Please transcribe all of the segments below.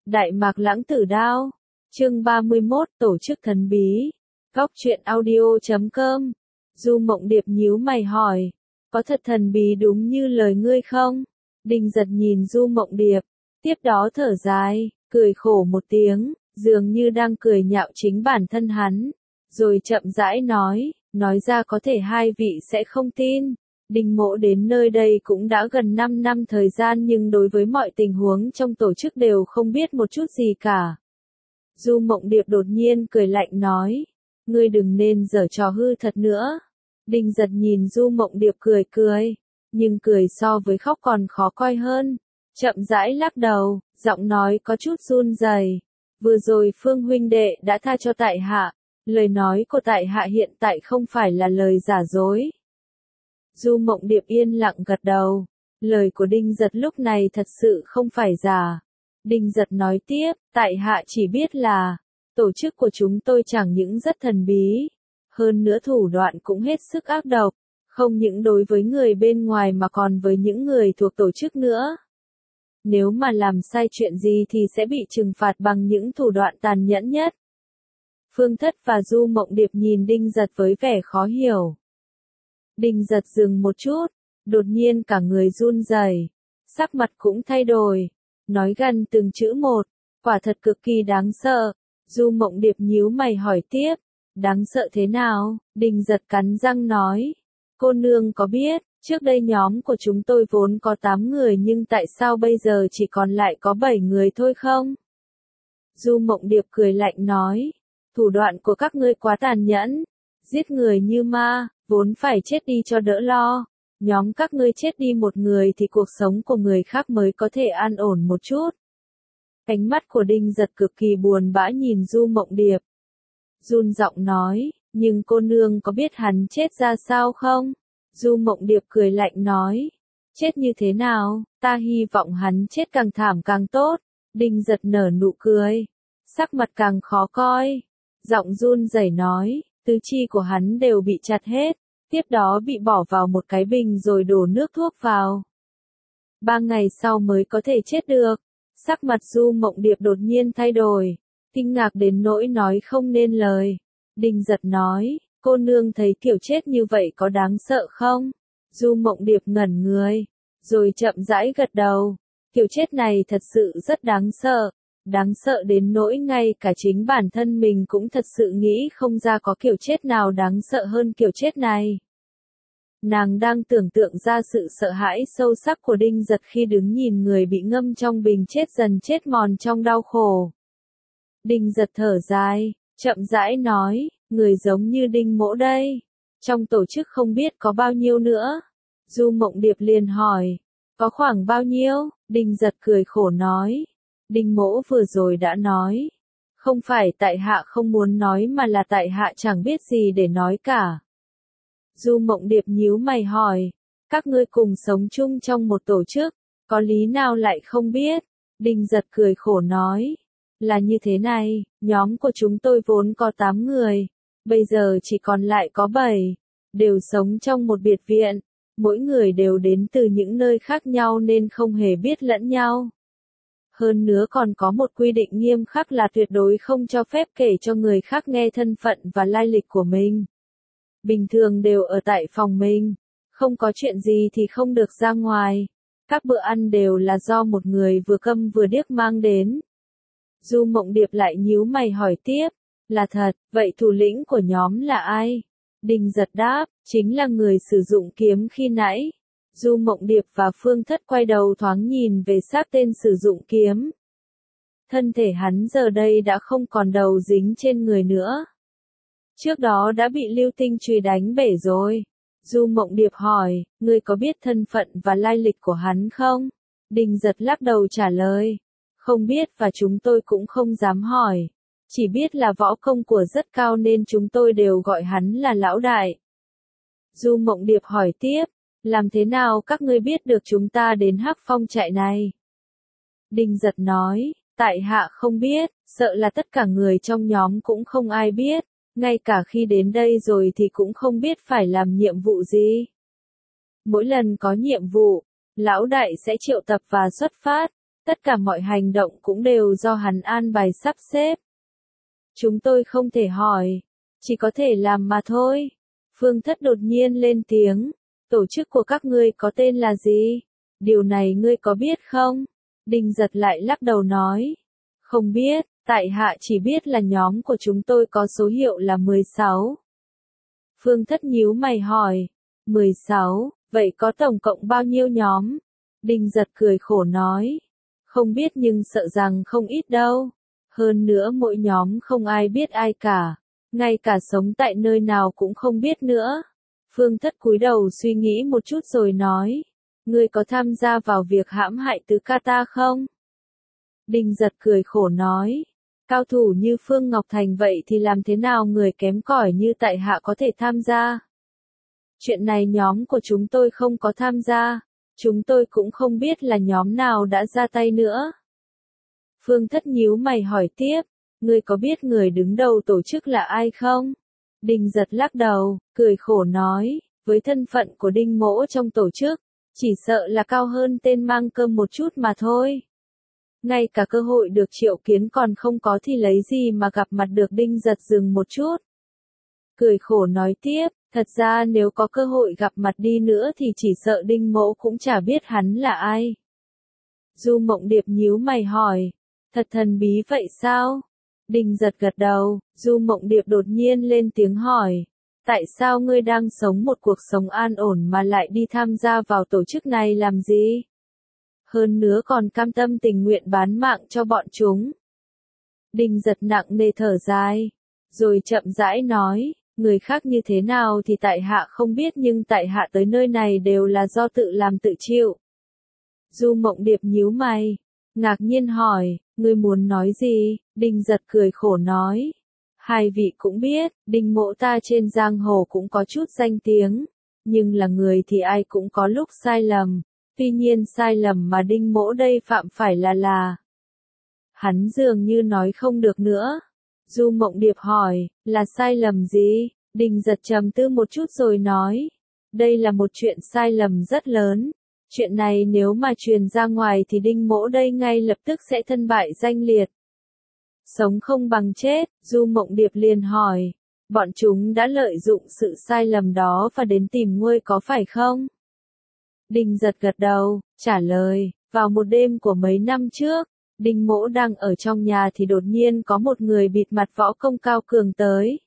Đại Mạc Lãng Tử Đao. Chương 31, tổ chức thần bí. Góc truyện audio.com. Du Mộng Điệp nhíu mày hỏi, có thật thần bí đúng như lời ngươi không? Đinh Giật nhìn Du Mộng Điệp, tiếp đó thở dài, cười khổ một tiếng, dường như đang cười nhạo chính bản thân hắn, rồi chậm rãi nói ra có thể hai vị sẽ không tin. Đinh Mỗ đến nơi đây cũng đã gần 5 năm thời gian nhưng đối với mọi tình huống trong tổ chức đều không biết một chút gì cả. Du Mộng Điệp đột nhiên cười lạnh nói, ngươi đừng nên giở trò hư thật nữa. Đinh Giật nhìn Du Mộng Điệp cười, nhưng cười so với khóc còn khó coi hơn. Chậm rãi lắc đầu, giọng nói có chút run rẩy. Vừa rồi Phương huynh đệ đã tha cho tại hạ, lời nói của tại hạ hiện tại không phải là lời giả dối. Du Mộng Điệp yên lặng gật đầu, lời của Đinh Giật lúc này thật sự không phải giả. Đinh Giật nói tiếp, tại hạ chỉ biết là, tổ chức của chúng tôi chẳng những rất thần bí, hơn nữa thủ đoạn cũng hết sức ác độc, không những đối với người bên ngoài mà còn với những người thuộc tổ chức nữa. Nếu mà làm sai chuyện gì thì sẽ bị trừng phạt bằng những thủ đoạn tàn nhẫn nhất. Phương Thất và Du Mộng Điệp nhìn Đinh Giật với vẻ khó hiểu. Đinh Giật dừng một chút, đột nhiên cả người run rẩy, sắc mặt cũng thay đổi, nói gần từng chữ một, quả thật cực kỳ đáng sợ. Du Mộng Điệp nhíu mày hỏi tiếp, đáng sợ thế nào? Đinh Giật cắn răng nói, cô nương có biết, trước đây nhóm của chúng tôi vốn có 8 người nhưng tại sao bây giờ chỉ còn lại có 7 người thôi không? Du Mộng Điệp cười lạnh nói, thủ đoạn của các ngươi quá tàn nhẫn, giết người như ma, vốn phải chết đi cho đỡ lo. Nhóm các ngươi chết đi một người thì cuộc sống của người khác mới có thể an ổn một chút. Ánh mắt của Đinh Giật cực kỳ buồn bã nhìn Du Mộng Điệp. Run giọng nói, nhưng cô nương có biết hắn chết ra sao không? Du Mộng Điệp cười lạnh nói, chết như thế nào, ta hy vọng hắn chết càng thảm càng tốt. Đinh Giật nở nụ cười, sắc mặt càng khó coi, giọng run rẩy nói, tứ chi của hắn đều bị chặt hết, tiếp đó bị bỏ vào một cái bình rồi đổ nước thuốc vào. 3 ngày sau mới có thể chết được. Sắc mặt Du Mộng Điệp đột nhiên thay đổi, kinh ngạc đến nỗi nói không nên lời. Đinh Giật nói, cô nương thấy kiểu chết như vậy có đáng sợ không? Du Mộng Điệp ngẩn người, rồi chậm rãi gật đầu. Kiểu chết này thật sự rất đáng sợ đến nỗi ngay cả chính bản thân mình cũng thật sự nghĩ không ra có kiểu chết nào đáng sợ hơn kiểu chết này. Nàng đang tưởng tượng ra sự sợ hãi sâu sắc của Đinh Giật khi đứng nhìn người bị ngâm trong bình chết dần chết mòn trong đau khổ. Đinh Giật thở dài, chậm rãi nói, người giống như Đinh Mỗ đây. Trong tổ chức không biết có bao nhiêu nữa. Du Mộng Điệp liền hỏi, có khoảng bao nhiêu? Đinh Giật cười khổ nói, Đinh Mỗ vừa rồi đã nói. Không phải tại hạ không muốn nói mà là tại hạ chẳng biết gì để nói cả. Du Mộng Điệp nhíu mày hỏi, các ngươi cùng sống chung trong một tổ chức, có lý nào lại không biết? Đinh Giật cười khổ nói, là như thế này, nhóm của chúng tôi vốn có 8 người, bây giờ chỉ còn lại có 7, đều sống trong một biệt viện, mỗi người đều đến từ những nơi khác nhau nên không hề biết lẫn nhau. Hơn nữa còn có một quy định nghiêm khắc là tuyệt đối không cho phép kể cho người khác nghe thân phận và lai lịch của mình. Bình thường đều ở tại phòng mình, không có chuyện gì thì không được ra ngoài. Các bữa ăn đều là do một người vừa câm vừa điếc mang đến. Du Mộng Điệp lại nhíu mày hỏi tiếp, là thật, vậy thủ lĩnh của nhóm là ai? Đinh Giật đáp, chính là người sử dụng kiếm khi nãy. Du Mộng Điệp và Phương Thất quay đầu thoáng nhìn về xác tên sử dụng kiếm. Thân thể hắn giờ đây đã không còn đầu dính trên người nữa. Trước đó đã bị Lưu Tinh chùy đánh bể rồi. Du Mộng Điệp hỏi, ngươi có biết thân phận và lai lịch của hắn không? Đinh Giật lắc đầu trả lời, không biết và chúng tôi cũng không dám hỏi. Chỉ biết là võ công của rất cao nên chúng tôi đều gọi hắn là lão đại. Du Mộng Điệp hỏi tiếp, làm thế nào các ngươi biết được chúng ta đến Hắc Phong trại này? Đinh Giật nói, tại hạ không biết, sợ là tất cả người trong nhóm cũng không ai biết. Ngay cả khi đến đây rồi thì cũng không biết phải làm nhiệm vụ gì. Mỗi lần có nhiệm vụ, lão đại sẽ triệu tập và xuất phát. Tất cả mọi hành động cũng đều do hắn an bài sắp xếp. Chúng tôi không thể hỏi, chỉ có thể làm mà thôi. Phương Thất đột nhiên lên tiếng, tổ chức của các ngươi có tên là gì? Điều này ngươi có biết không? Đinh Giật lại lắc đầu nói, không biết, tại hạ chỉ biết là nhóm của chúng tôi có số hiệu là 16. Phương Thất nhíu mày hỏi, 16, vậy có tổng cộng bao nhiêu nhóm? Đinh Giật cười khổ nói, không biết nhưng sợ rằng không ít đâu. Hơn nữa mỗi nhóm không ai biết ai cả, ngay cả sống tại nơi nào cũng không biết nữa. Phương Thất cúi đầu suy nghĩ một chút rồi nói, ngươi có tham gia vào việc hãm hại Tứ Ca ta không? Đinh Giật cười khổ nói, cao thủ như Phương Ngọc Thành vậy thì làm thế nào người kém cỏi như tại hạ có thể tham gia? Chuyện này nhóm của chúng tôi không có tham gia, chúng tôi cũng không biết là nhóm nào đã ra tay nữa. Phương Thất nhíu mày hỏi tiếp, ngươi có biết người đứng đầu tổ chức là ai không? Đinh Giật lắc đầu, cười khổ nói, với thân phận của Đinh Mỗ trong tổ chức, chỉ sợ là cao hơn tên mang cơm một chút mà thôi. Ngay cả cơ hội được triệu kiến còn không có thì lấy gì mà gặp mặt được. Đinh Giật dừng một chút. Cười khổ nói tiếp, thật ra nếu có cơ hội gặp mặt đi nữa thì chỉ sợ Đinh Mỗ cũng chả biết hắn là ai. Du Mộng Điệp nhíu mày hỏi, thật thần bí vậy sao? Đinh Giật gật đầu, Du Mộng Điệp đột nhiên lên tiếng hỏi, tại sao ngươi đang sống một cuộc sống an ổn mà lại đi tham gia vào tổ chức này làm gì? Hơn nữa còn cam tâm tình nguyện bán mạng cho bọn chúng. Đinh Giật nặng nề thở dài, rồi chậm rãi nói, người khác như thế nào thì tại hạ không biết nhưng tại hạ tới nơi này đều là do tự làm tự chịu. Du Mộng Điệp nhíu mày, ngạc nhiên hỏi, ngươi muốn nói gì? Đinh Giật cười khổ nói, hai vị cũng biết, Đinh Mỗ ta trên giang hồ cũng có chút danh tiếng, nhưng là người thì ai cũng có lúc sai lầm, tuy nhiên sai lầm mà Đinh Mỗ đây phạm phải là... Hắn dường như nói không được nữa. Du Mộng Điệp hỏi, là sai lầm gì? Đinh Giật trầm tư một chút rồi nói, đây là một chuyện sai lầm rất lớn. Chuyện này nếu mà truyền ra ngoài thì Đinh Mỗ đây ngay lập tức sẽ thân bại danh liệt. Sống không bằng chết, Du Mộng Điệp liền hỏi, bọn chúng đã lợi dụng sự sai lầm đó và đến tìm ngươi có phải không? Đinh Giật gật đầu, trả lời, vào một đêm của mấy năm trước, Đinh Mỗ đang ở trong nhà thì đột nhiên có một người bịt mặt võ công cao cường tới.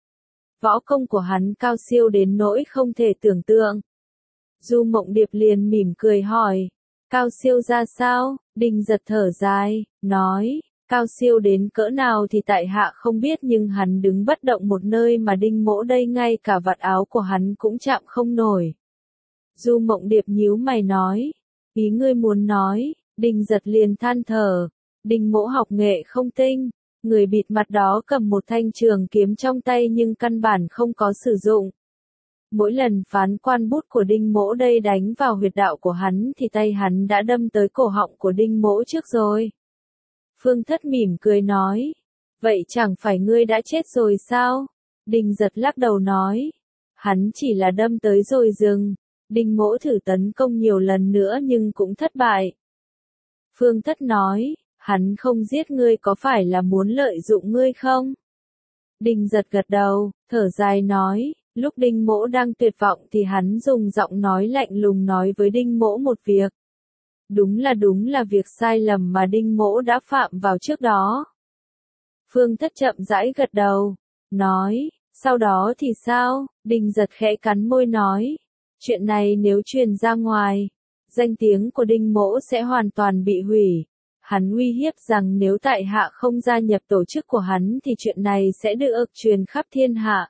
Võ công của hắn cao siêu đến nỗi không thể tưởng tượng. Du Mộng Điệp liền mỉm cười hỏi, cao siêu ra sao? Đinh Giật thở dài, nói, cao siêu đến cỡ nào thì tại hạ không biết nhưng hắn đứng bất động một nơi mà Đinh Mỗ đây ngay cả vạt áo của hắn cũng chạm không nổi. Du Mộng Điệp nhíu mày nói, ý ngươi muốn nói? Đinh Giật liền than thở, Đinh Mỗ học nghệ không tinh, người bịt mặt đó cầm một thanh trường kiếm trong tay nhưng căn bản không có sử dụng. Mỗi lần phán quan bút của Đinh Mỗ đây đánh vào huyệt đạo của hắn thì tay hắn đã đâm tới cổ họng của Đinh Mỗ trước rồi. Phương Thất mỉm cười nói, vậy chẳng phải ngươi đã chết rồi sao? Đinh Giật lắc đầu nói, hắn chỉ là đâm tới rồi dừng. Đinh Mỗ thử tấn công nhiều lần nữa nhưng cũng thất bại. Phương Thất nói, hắn không giết ngươi có phải là muốn lợi dụng ngươi không? Đinh Giật gật đầu, thở dài nói, lúc Đinh Mỗ đang tuyệt vọng thì hắn dùng giọng nói lạnh lùng nói với Đinh Mỗ một việc. Đúng là việc sai lầm mà Đinh Mỗ đã phạm vào trước đó. Phương Thất chậm rãi gật đầu, nói, sau đó thì sao? Đinh Giật khẽ cắn môi nói, chuyện này nếu truyền ra ngoài, danh tiếng của Đinh Mỗ sẽ hoàn toàn bị hủy. Hắn uy hiếp rằng nếu tại hạ không gia nhập tổ chức của hắn thì chuyện này sẽ được truyền khắp thiên hạ.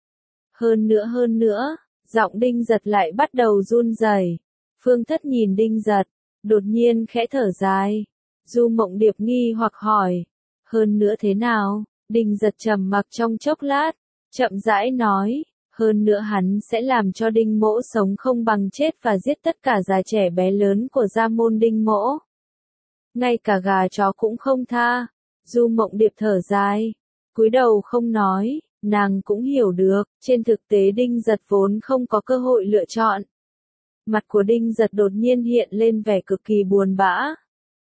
Hơn nữa, giọng Đinh Giật lại bắt đầu run rẩy. Phương Thất nhìn Đinh Giật, đột nhiên khẽ thở dài. Du Mộng Điệp nghi hoặc hỏi, hơn nữa thế nào? Đinh Giật trầm mặc trong chốc lát, chậm rãi nói, hơn nữa hắn sẽ làm cho Đinh Mỗ sống không bằng chết và giết tất cả già trẻ bé lớn của gia môn Đinh Mỗ. Ngay cả gà chó cũng không tha. Du Mộng Điệp thở dài, cúi đầu không nói, nàng cũng hiểu được, trên thực tế Đinh Giật vốn không có cơ hội lựa chọn. Mặt của Đinh Giật đột nhiên hiện lên vẻ cực kỳ buồn bã.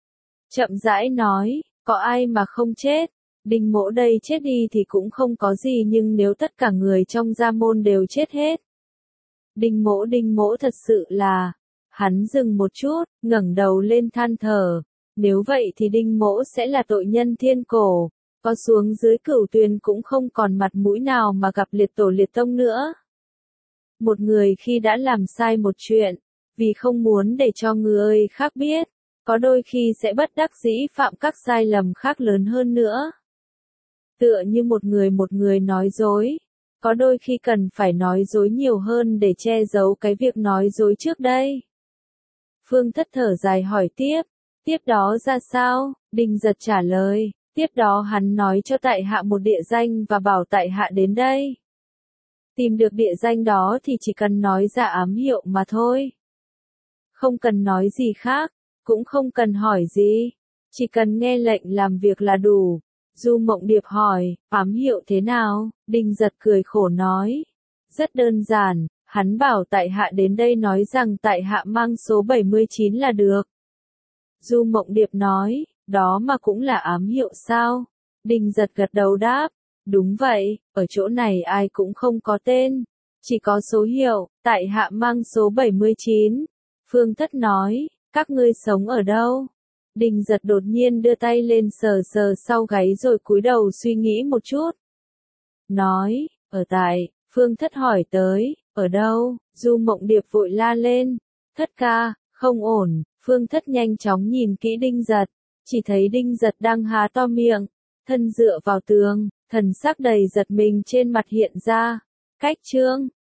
chậm rãi nói, có ai mà không chết. Đinh Mỗ đây chết đi thì cũng không có gì, nhưng nếu tất cả người trong gia môn đều chết hết. Đinh Mỗ thật sự là. Hắn dừng một chút, ngẩng đầu lên than thở. Nếu vậy thì Đinh Mỗ sẽ là tội nhân thiên cổ. Có xuống dưới Cửu Tuyền cũng không còn mặt mũi nào mà gặp liệt tổ liệt tông nữa. Một người khi đã làm sai một chuyện, vì không muốn để cho người khác biết, có đôi khi sẽ bất đắc dĩ phạm các sai lầm khác lớn hơn nữa. Tựa như một người nói dối, có đôi khi cần phải nói dối nhiều hơn để che giấu cái việc nói dối trước đây. Phương Thất thở dài hỏi tiếp đó ra sao? Đinh Giật trả lời, tiếp đó hắn nói cho tại hạ một địa danh và bảo tại hạ đến đây. Tìm được địa danh đó thì chỉ cần nói ra ám hiệu mà thôi. Không cần nói gì khác, cũng không cần hỏi gì, chỉ cần nghe lệnh làm việc là đủ. Du Mộng Điệp hỏi, ám hiệu thế nào? Đinh Giật cười khổ nói, rất đơn giản, hắn bảo tại hạ đến đây nói rằng tại hạ mang số 79 là được. Du Mộng Điệp nói, đó mà cũng là ám hiệu sao? Đinh Giật gật đầu đáp, đúng vậy, ở chỗ này ai cũng không có tên, chỉ có số hiệu, tại hạ mang số 79. Phương Thất nói, các ngươi sống ở đâu? Đinh Giật đột nhiên đưa tay lên sờ sờ sau gáy rồi cúi đầu suy nghĩ một chút. Nói, ở tại, Phương Thất hỏi tới, ở đâu? Du Mộng Điệp vội la lên, Thất ca, không ổn. Phương Thất nhanh chóng nhìn kỹ Đinh Giật, chỉ thấy Đinh Giật đang há to miệng, thân dựa vào tường, thần sắc đầy giật mình trên mặt hiện ra. Cách chương